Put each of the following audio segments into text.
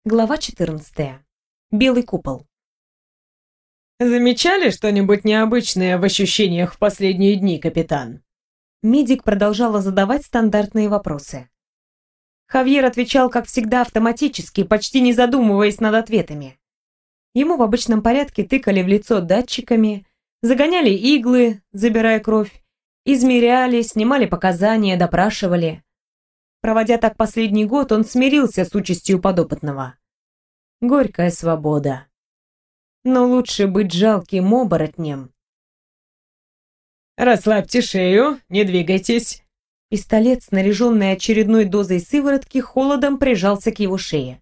Глава 14. Белый купол. «Замечали что-нибудь необычное в ощущениях в последние дни, капитан?» Медик продолжала задавать стандартные вопросы. Хавьер отвечал, как всегда, автоматически, почти не задумываясь над ответами. Ему в обычном порядке тыкали в лицо датчиками, загоняли иглы, забирая кровь, измеряли, снимали показания, допрашивали. Проводя так последний год, он смирился с участью подопытного. Горькая свобода. Но лучше быть жалким оборотнем. «Расслабьте шею, не двигайтесь». Пистолет, снаряженный очередной дозой сыворотки, холодом прижался к его шее.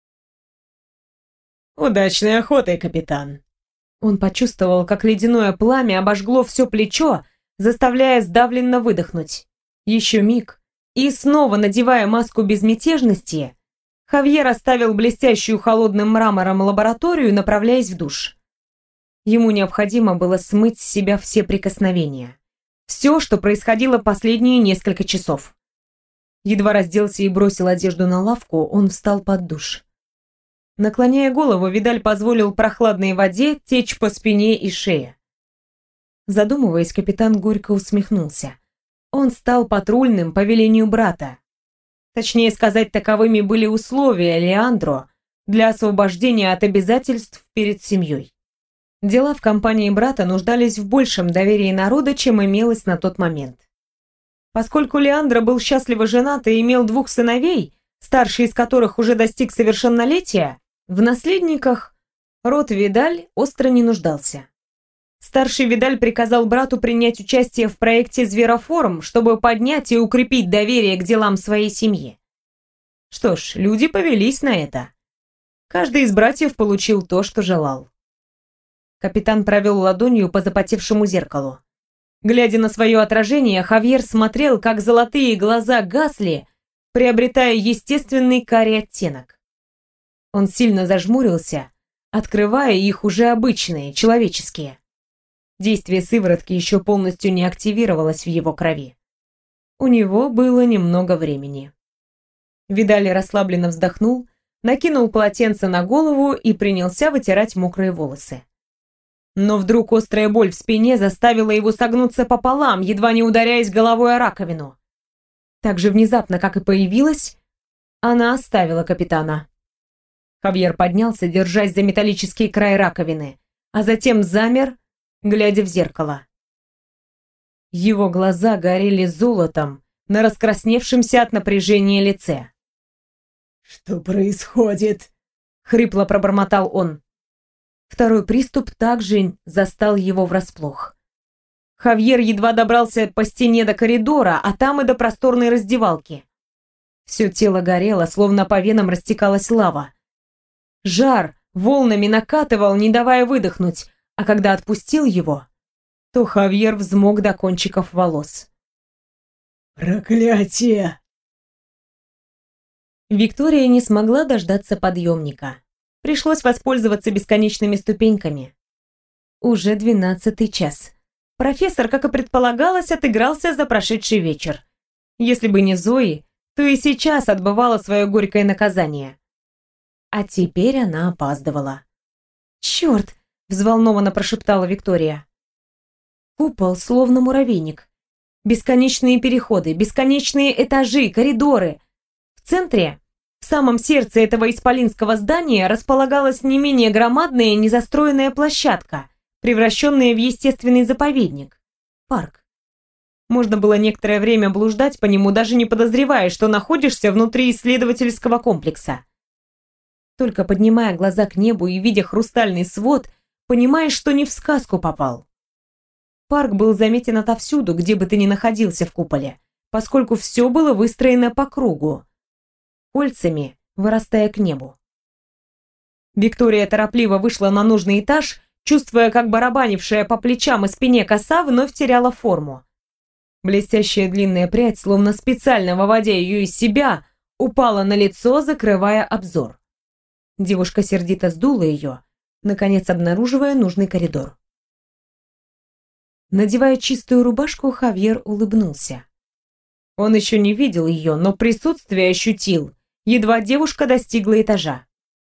«Удачной охоты, капитан». Он почувствовал, как ледяное пламя обожгло все плечо, заставляя сдавленно выдохнуть. Еще миг. И снова, надевая маску безмятежности, Хавьер оставил блестящую холодным мрамором лабораторию, направляясь в душ. Ему необходимо было смыть с себя все прикосновения. Все, что происходило последние несколько часов. Едва разделся и бросил одежду на лавку, он встал под душ. Наклоняя голову, Видаль позволил прохладной воде течь по спине и шее. Задумываясь, капитан горько усмехнулся. Он стал патрульным по велению брата. Точнее сказать, таковыми были условия Леандро для освобождения от обязательств перед семьей. Дела в компании брата нуждались в большем доверии народа, чем имелось на тот момент. Поскольку Леандро был счастливо женат и имел 2 сыновей, старший из которых уже достиг совершеннолетия, в наследниках род Видаль остро не нуждался. Старший Видаль приказал брату принять участие в проекте «Звероформ», чтобы поднять и укрепить доверие к делам своей семьи. Что ж, люди повелись на это. Каждый из братьев получил то, что желал. Капитан провел ладонью по запотевшему зеркалу. Глядя на свое отражение, Хавьер смотрел, как золотые глаза гасли, приобретая естественный карий оттенок. Он сильно зажмурился, открывая их уже обычные, человеческие. Действие сыворотки еще полностью не активировалось в его крови. У него было немного времени. Видаль расслабленно вздохнул, накинул полотенце на голову и принялся вытирать мокрые волосы. Но вдруг острая боль в спине заставила его согнуться пополам, едва не ударяясь головой о раковину. Так же внезапно, как и появилась, она оставила капитана. Хавьер поднялся, держась за металлический край раковины, а затем замер, глядя в зеркало. Его глаза горели золотом на раскрасневшемся от напряжения лице. «Что происходит?» — хрипло пробормотал он. Второй приступ также застал его врасплох. Хавьер едва добрался по стене до коридора, а там и до просторной раздевалки. Все тело горело, словно по венам растекалась лава. Жар волнами накатывал, не давая выдохнуть, а когда отпустил его, то Хавьер взмок до кончиков волос. «Проклятие!» Виктория не смогла дождаться подъемника. Пришлось воспользоваться бесконечными ступеньками. Уже 12-й час. Профессор, как и предполагалось, отыгрался за прошедший вечер. Если бы не Зои, то и сейчас отбывала свое горькое наказание. А теперь она опаздывала. «Черт!» — взволнованно прошептала Виктория. Купол словно муравейник. Бесконечные переходы, бесконечные этажи, коридоры. В центре, в самом сердце этого исполинского здания, располагалась не менее громадная незастроенная площадка, превращенная в естественный заповедник – парк. Можно было некоторое время блуждать по нему, даже не подозревая, что находишься внутри исследовательского комплекса. Только поднимая глаза к небу и видя хрустальный свод, понимаешь, что не в сказку попал. Парк был заметен отовсюду, где бы ты ни находился в куполе, поскольку все было выстроено по кругу, кольцами вырастая к небу. Виктория торопливо вышла на нужный этаж, чувствуя, как барабанившая по плечам и спине коса вновь теряла форму. Блестящая длинная прядь, словно специально выводя ее из себя, упала на лицо, закрывая обзор. Девушка сердито сдула ее, наконец обнаруживая нужный коридор. Надевая чистую рубашку, Хавьер улыбнулся. Он еще не видел ее, но присутствие ощутил, едва девушка достигла этажа.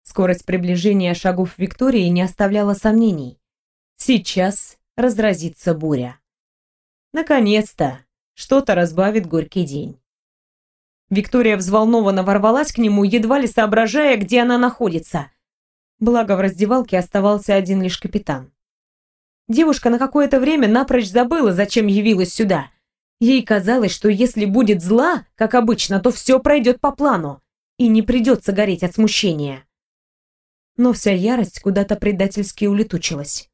Скорость приближения шагов Виктории не оставляла сомнений. Сейчас разразится буря. Наконец-то что-то разбавит горький день. Виктория взволнованно ворвалась к нему, едва ли соображая, где она находится. Благо в раздевалке оставался один лишь капитан. Девушка на какое-то время напрочь забыла, зачем явилась сюда. Ей казалось, что если будет зла, как обычно, то все пройдет по плану, и не придется гореть от смущения. Но вся ярость куда-то предательски улетучилась.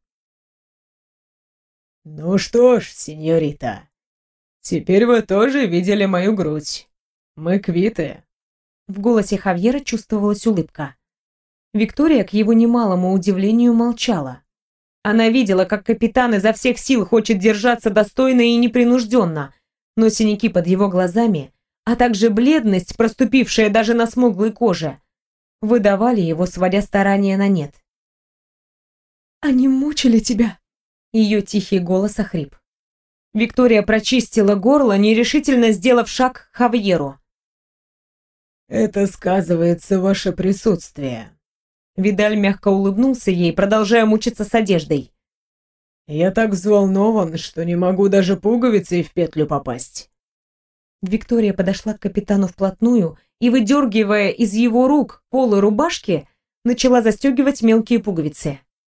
«Ну что ж, сеньорита, теперь вы тоже видели мою грудь. Мы квиты». В голосе Хавьера чувствовалась улыбка. Виктория, к его немалому удивлению, молчала. Она видела, как капитан изо всех сил хочет держаться достойно и непринужденно, но синяки под его глазами, а также бледность, проступившая даже на смуглой коже, выдавали его, сводя старания на нет. «Они мучили тебя?» Ее тихий голос охрип. Виктория прочистила горло, нерешительно сделав шаг к Хавьеру. «Это сказывается ваше присутствие». Видаль мягко улыбнулся ей, продолжая мучиться с одеждой. «Я так взволнован, что не могу даже пуговицей в петлю попасть». Виктория подошла к капитану вплотную и, выдергивая из его рук полы рубашки, начала застегивать мелкие пуговицы.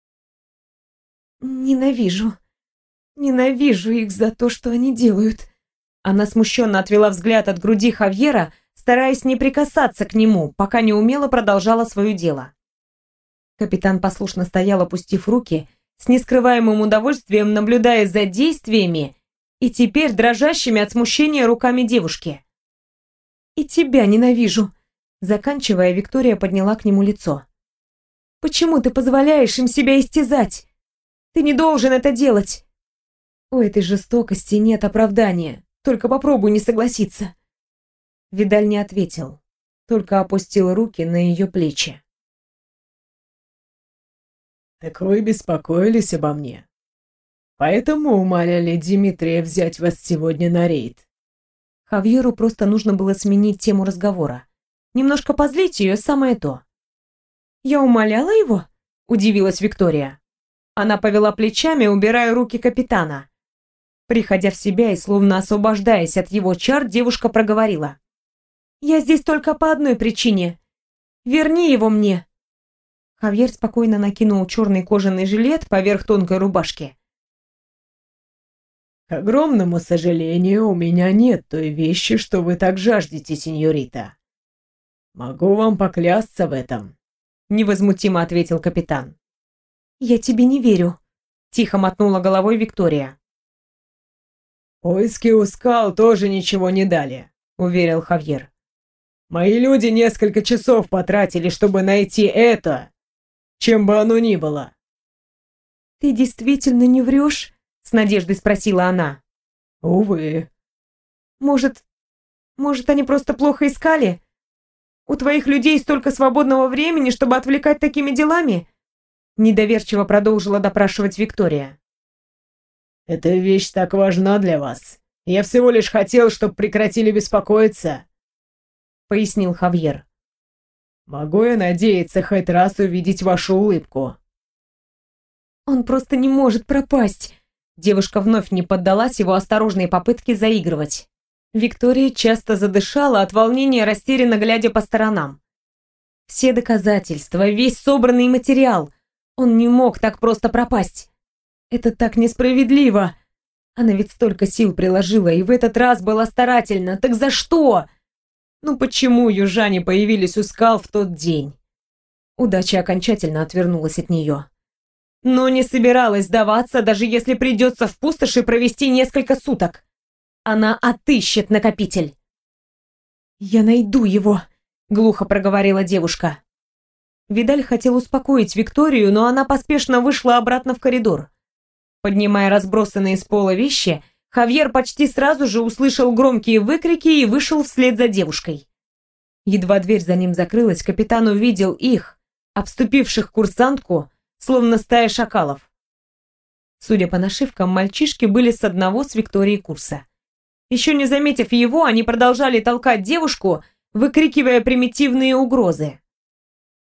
«Ненавижу их за то, что они делают». Она смущенно отвела взгляд от груди Хавьера, стараясь не прикасаться к нему, пока не умело продолжала свое дело. Капитан послушно стоял, опустив руки, с нескрываемым удовольствием наблюдая за действиями и теперь дрожащими от смущения руками девушки. «И тебя ненавижу», — заканчивая, Виктория подняла к нему лицо. «Почему ты позволяешь им себя истязать? Ты не должен это делать. У этой жестокости нет оправдания, только попробуй не согласиться». Видаль не ответил, только опустил руки на ее плечи. «Так вы беспокоились обо мне. Поэтому умоляли Дмитрия взять вас сегодня на рейд». Хавьеру просто нужно было сменить тему разговора. Немножко позлить ее, самое то. «Я умоляла его?» – удивилась Виктория. Она повела плечами, убирая руки капитана. Приходя в себя и словно освобождаясь от его чар, девушка проговорила. «Я здесь только по одной причине. Верни его мне». Хавьер спокойно накинул черный кожаный жилет поверх тонкой рубашки. «К огромному сожалению, у меня нет той вещи, что вы так жаждете, сеньорита. Могу вам поклясться в этом», — невозмутимо ответил капитан. «Я тебе не верю», — тихо мотнула головой Виктория. «Поиски у скал тоже ничего не дали», — уверил Хавьер. «Мои люди несколько часов потратили, чтобы найти это, чем бы оно ни было». «Ты действительно не врешь?» — с надеждой спросила она. «Увы». Может, они просто плохо искали? У твоих людей столько свободного времени, чтобы отвлекать такими делами?» Недоверчиво продолжила допрашивать Виктория. «Эта вещь так важна для вас. Я всего лишь хотел, чтобы прекратили беспокоиться», — пояснил Хавьер. «Могу я надеяться хоть раз увидеть вашу улыбку?» «Он просто не может пропасть!» Девушка вновь не поддалась его осторожной попытке заигрывать. Виктория часто задышала от волнения, растерянно глядя по сторонам. Все доказательства, весь собранный материал. Он не мог так просто пропасть. Это так несправедливо. Она ведь столько сил приложила и в этот раз была старательна. Так за что? Ну почему южане появились у скал в тот день? Удача окончательно отвернулась от нее. Но не собиралась сдаваться, даже если придется в пустоши провести несколько суток. Она отыщет накопитель. «Я найду его», — глухо проговорила девушка. Видаль хотел успокоить Викторию, но она поспешно вышла обратно в коридор. Поднимая разбросанные с пола вещи, Хавьер почти сразу же услышал громкие выкрики и вышел вслед за девушкой. Едва дверь за ним закрылась, капитан увидел их, обступивших курсантку, словно стая шакалов. Судя по нашивкам, мальчишки были с одного с Викторией курса. Еще не заметив его, они продолжали толкать девушку, выкрикивая примитивные угрозы.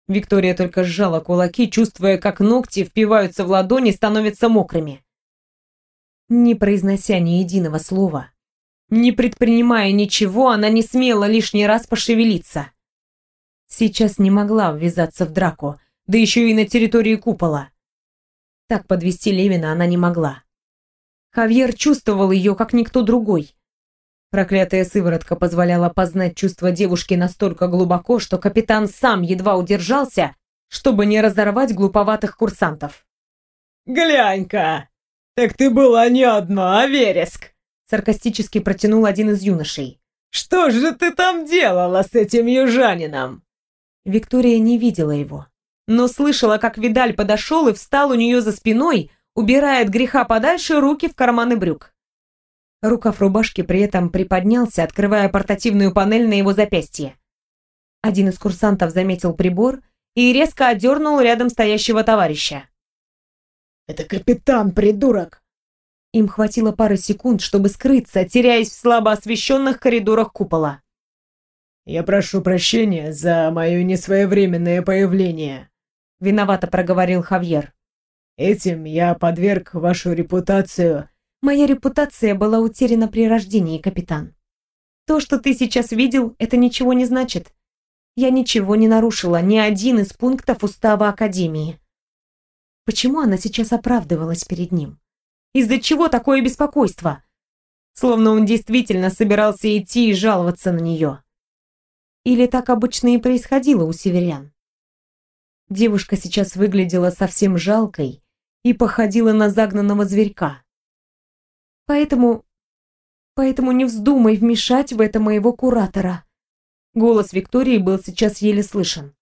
Виктория только сжала кулаки, чувствуя, как ногти впиваются в ладони, становятся мокрыми. Не произнося ни единого слова, не предпринимая ничего, она не смела лишний раз пошевелиться. Сейчас не могла ввязаться в драку, да еще и на территории купола. Так подвести Левина она не могла. Хавьер чувствовал ее, как никто другой. Проклятая сыворотка позволяла познать чувства девушки настолько глубоко, что капитан сам едва удержался, чтобы не разорвать глуповатых курсантов. «Глянь-ка! Так ты была не одна, а Вереск!» Саркастически протянул один из юношей. «Что же ты там делала с этим южанином?» Виктория не видела его, но слышала, как Видаль подошел и встал у нее за спиной, убирая от греха подальше руки в карманы брюк. Рукав рубашки при этом приподнялся, открывая портативную панель на его запястье. Один из курсантов заметил прибор и резко одернул рядом стоящего товарища. «Это капитан, придурок!» Им хватило пары секунд, чтобы скрыться, теряясь в слабо освещенных коридорах купола. «Я прошу прощения за мое несвоевременное появление», — виновато проговорил Хавьер. «Этим я подверг вашу репутацию». «Моя репутация была утеряна при рождении, капитан. То, что ты сейчас видел, это ничего не значит. Я ничего не нарушила, ни один из пунктов устава Академии». Почему она сейчас оправдывалась перед ним? Из-за чего такое беспокойство? Словно он действительно собирался идти и жаловаться на нее. Или так обычно и происходило у северян? Девушка сейчас выглядела совсем жалкой и походила на загнанного зверька. Поэтому не вздумай вмешать в это моего куратора. Голос Виктории был сейчас еле слышен.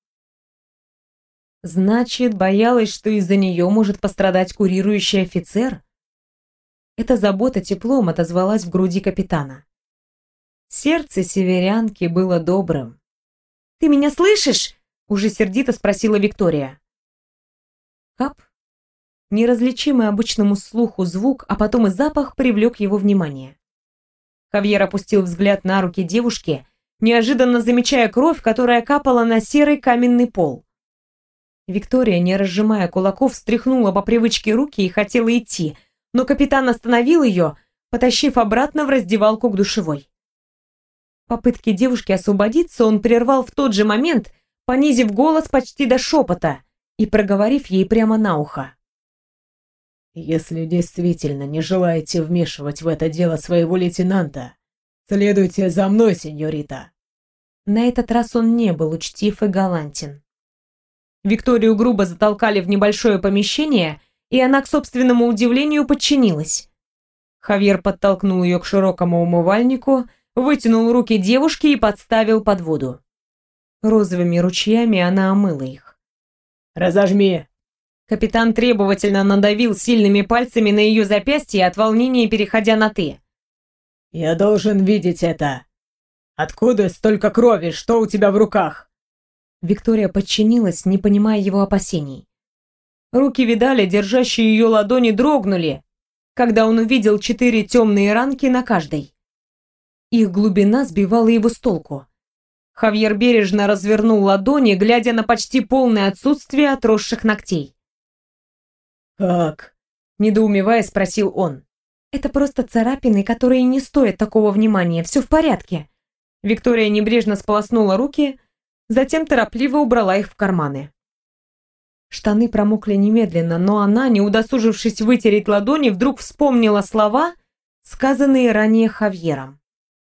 Значит, боялась, что из-за нее может пострадать курирующий офицер? Эта забота теплом отозвалась в груди капитана. Сердце северянки было добрым. «Ты меня слышишь?» — уже сердито спросила Виктория. Кап. Неразличимый обычному слуху звук, а потом и запах привлек его внимание. Хавьер опустил взгляд на руки девушки, неожиданно замечая кровь, которая капала на серый каменный пол. Виктория, не разжимая кулаков, встряхнула по привычке руки и хотела идти, но капитан остановил ее, потащив обратно в раздевалку к душевой. Попытки девушки освободиться он прервал в тот же момент, понизив голос почти до шепота и проговорив ей прямо на ухо. «Если действительно не желаете вмешивать в это дело своего лейтенанта, следуйте за мной, сеньорита». На этот раз он не был учтив и галантен. Викторию грубо затолкали в небольшое помещение, и она, к собственному удивлению, подчинилась. Хавьер подтолкнул ее к широкому умывальнику, вытянул руки девушки и подставил под воду. Розовыми ручьями она омыла их. «Разожми!» Капитан требовательно надавил сильными пальцами на ее запястье, от волнения переходя на «ты». «Я должен видеть это. Откуда столько крови? Что у тебя в руках?» Виктория подчинилась, не понимая его опасений. Руки Видаля, держащие ее ладони, дрогнули, когда он увидел 4 темные ранки на каждой. Их глубина сбивала его с толку. Хавьер бережно развернул ладони, глядя на почти полное отсутствие отросших ногтей. «Как?» – недоумевая спросил он. «Это просто царапины, которые не стоят такого внимания. Все в порядке». Виктория небрежно сполоснула руки, затем торопливо убрала их в карманы. Штаны промокли немедленно, но она, не удосужившись вытереть ладони, вдруг вспомнила слова, сказанные ранее Хавьером.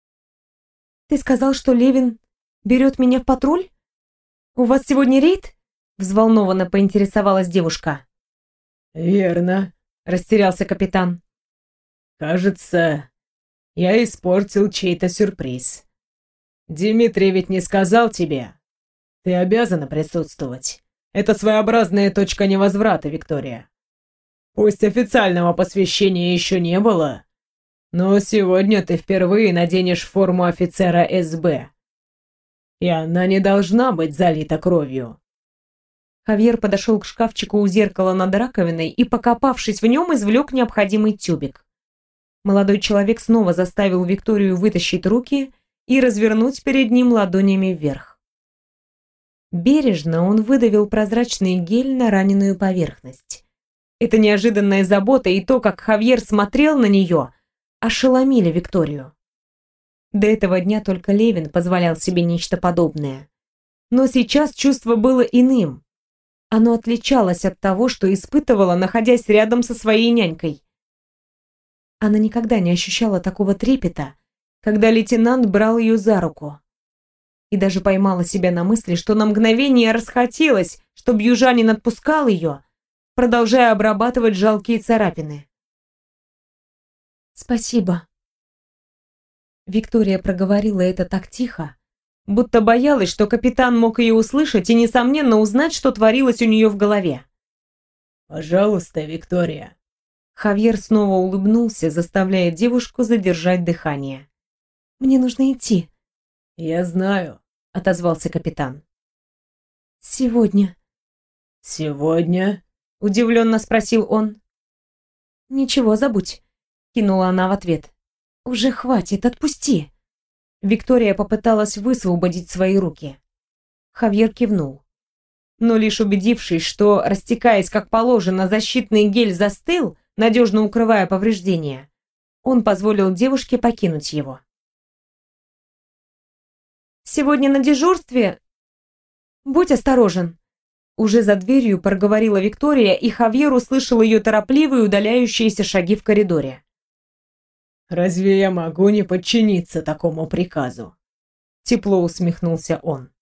«Ты сказал, что Левин берет меня в патруль? У вас сегодня рейд?» – взволнованно поинтересовалась девушка. «Верно», – растерялся капитан. «Кажется, я испортил чей-то сюрприз. Дмитрий ведь не сказал тебе. Ты обязана присутствовать. Это своеобразная точка невозврата, Виктория. Пусть официального посвящения еще не было, но сегодня ты впервые наденешь форму офицера СБ. И она не должна быть залита кровью». Хавьер подошел к шкафчику у зеркала над раковиной и, покопавшись в нем, извлек необходимый тюбик. Молодой человек снова заставил Викторию вытащить руки и развернуть перед ним ладонями вверх. Бережно он выдавил прозрачный гель на раненую поверхность. Эта неожиданная забота и то, как Хавьер смотрел на нее, ошеломили Викторию. До этого дня только Левин позволял себе нечто подобное. Но сейчас чувство было иным. Оно отличалось от того, что испытывала, находясь рядом со своей нянькой. Она никогда не ощущала такого трепета, когда лейтенант брал ее за руку. И даже поймала себя на мысли, что на мгновение расхотелось, чтобы южанин отпускал ее, продолжая обрабатывать жалкие царапины. «Спасибо». Виктория проговорила это так тихо, будто боялась, что капитан мог ее услышать и, несомненно, узнать, что творилось у нее в голове. «Пожалуйста, Виктория». Хавьер снова улыбнулся, заставляя девушку задержать дыхание. «Мне нужно идти». «Я знаю», — отозвался капитан. «Сегодня». «Сегодня?» — удивленно спросил он. «Ничего, забудь», — кинула она в ответ. «Уже хватит, отпусти». Виктория попыталась высвободить свои руки. Хавьер кивнул. Но лишь убедившись, что, растекаясь как положено, защитный гель застыл, надежно укрывая повреждения, он позволил девушке покинуть его. «Сегодня на дежурстве? Будь осторожен!» Уже за дверью проговорила Виктория, и Хавьер услышал ее торопливые удаляющиеся шаги в коридоре. «Разве я могу не подчиниться такому приказу?» Тепло усмехнулся он.